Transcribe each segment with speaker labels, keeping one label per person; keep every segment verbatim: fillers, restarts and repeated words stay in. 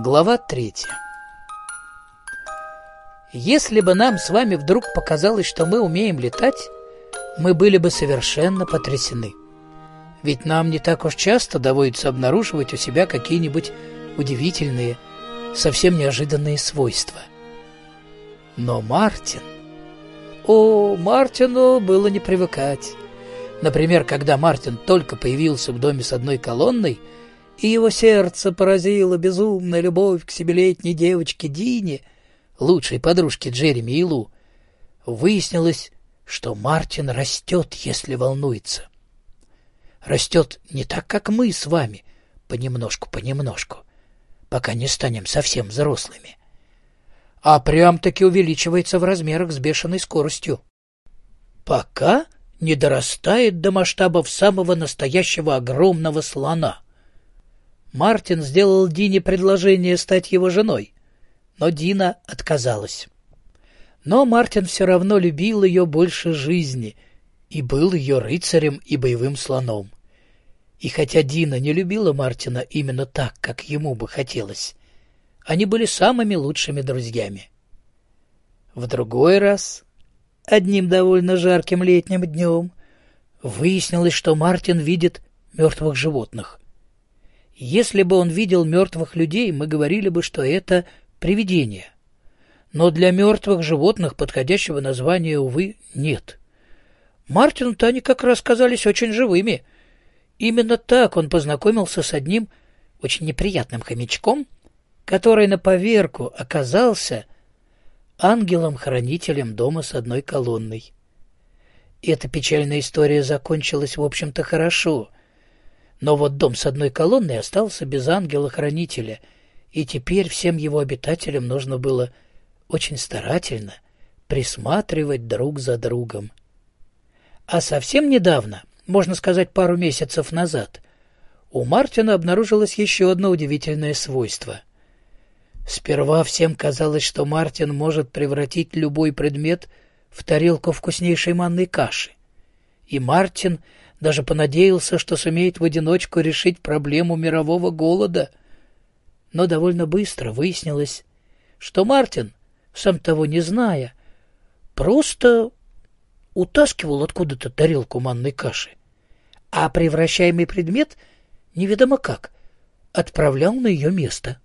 Speaker 1: Глава третья. Если бы нам с вами вдруг показалось, что мы умеем летать, мы были бы совершенно потрясены. Ведь нам не так уж часто доводится обнаруживать у себя какие-нибудь удивительные, совсем неожиданные свойства. Но Мартин... О, Мартину было не привыкать. Например, когда Мартин только появился в доме с одной колонной, и его сердце поразила безумная любовь к семилетней девочке Дине, лучшей подружке Джереми и Лу, выяснилось, что Мартин растет, если волнуется. Растет не так, как мы с вами, понемножку-понемножку, пока не станем совсем взрослыми, а прям-таки увеличивается в размерах с бешеной скоростью, пока не дорастает до масштабов самого настоящего огромного слона. Мартин сделал Дине предложение стать его женой, но Дина отказалась. Но Мартин все равно любил ее больше жизни и был ее рыцарем и боевым слоном. И хотя Дина не любила Мартина именно так, как ему бы хотелось, они были самыми лучшими друзьями. В другой раз, одним довольно жарким летним днем, выяснилось, что Мартин видит мертвых животных. Если бы он видел мертвых людей, мы говорили бы, что это привидение. Но для мертвых животных подходящего названия, увы, нет. Мартину-то они как раз казались очень живыми. Именно так он познакомился с одним очень неприятным хомячком, который на поверку оказался ангелом-хранителем дома с одной колонной. Эта печальная история закончилась, в общем-то, хорошо. Но вот дом с одной колонной остался без ангела-хранителя, и теперь всем его обитателям нужно было очень старательно присматривать друг за другом. А совсем недавно, можно сказать, пару месяцев назад, у Мартина обнаружилось еще одно удивительное свойство. Сперва всем казалось, что Мартин может превратить любой предмет в тарелку вкуснейшей манной каши. И Мартин даже понадеялся, что сумеет в одиночку решить проблему мирового голода. Но довольно быстро выяснилось, что Мартин, сам того не зная, просто утаскивал откуда-то тарелку манной каши, а превращаемый предмет, неведомо как, отправлял на ее место.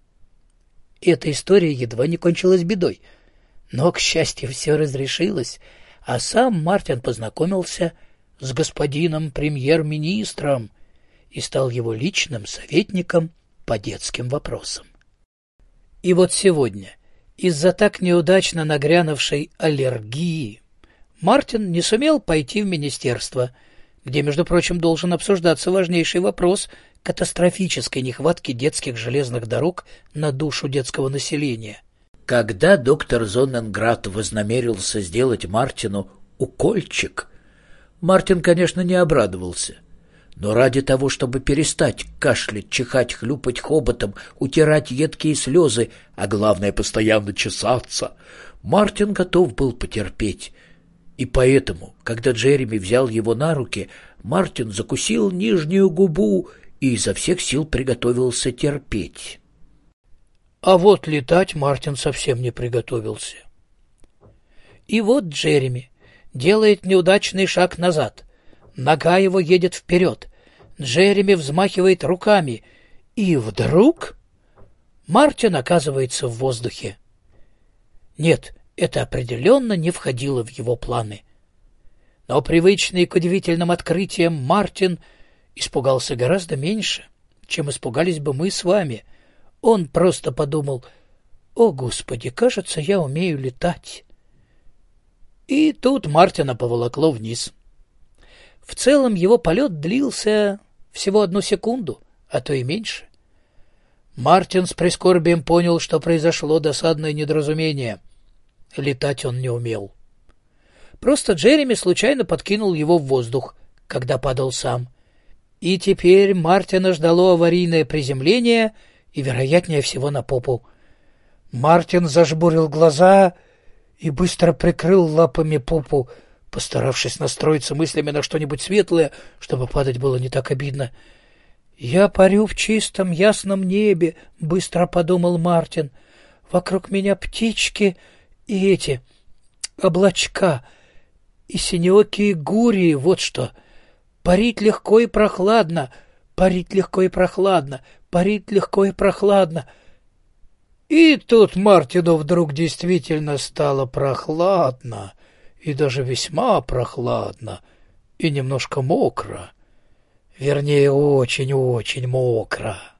Speaker 1: Эта история едва не кончилась бедой, но, к счастью, все разрешилось, а сам Мартин познакомился с господином премьер-министром и стал его личным советником по детским вопросам. И вот сегодня, из-за так неудачно нагрянувшей аллергии, Мартин не сумел пойти в министерство, где, между прочим, должен обсуждаться важнейший вопрос катастрофической нехватки детских железных дорог на душу детского населения. Когда доктор Зонненград вознамерился сделать Мартину укольчик, Мартин, конечно, не обрадовался. Но ради того, чтобы перестать кашлять, чихать, хлюпать хоботом, утирать едкие слезы, а главное, постоянно чесаться, Мартин готов был потерпеть. И поэтому, когда Джереми взял его на руки, Мартин закусил нижнюю губу и изо всех сил приготовился терпеть. А вот летать Мартин совсем не приготовился. И вот Джереми делает неудачный шаг назад. Нога его едет вперед. Джереми взмахивает руками. И вдруг Мартин оказывается в воздухе. Нет, это определенно не входило в его планы. Но привычный к удивительным открытиям Мартин испугался гораздо меньше, чем испугались бы мы с вами. Он просто подумал: «О, Господи, кажется, я умею летать». И тут Мартина поволокло вниз. В целом его полет длился всего одну секунду, а то и меньше. Мартин с прискорбием понял, что произошло досадное недоразумение. Летать он не умел. Просто Джереми случайно подкинул его в воздух, когда падал сам. И теперь Мартина ждало аварийное приземление и, вероятнее всего, на попу. Мартин зажмурил глаза и быстро прикрыл лапами попу, постаравшись настроиться мыслями на что-нибудь светлое, чтобы падать было не так обидно. «Я парю в чистом ясном небе», — быстро подумал Мартин. «Вокруг меня птички и эти облачка, и синеокие гурии, вот что. Парить легко и прохладно, парить легко и прохладно, парить легко и прохладно». И тут Мартину вдруг действительно стало прохладно, и даже весьма прохладно, и немножко мокро. Вернее, очень-очень мокро.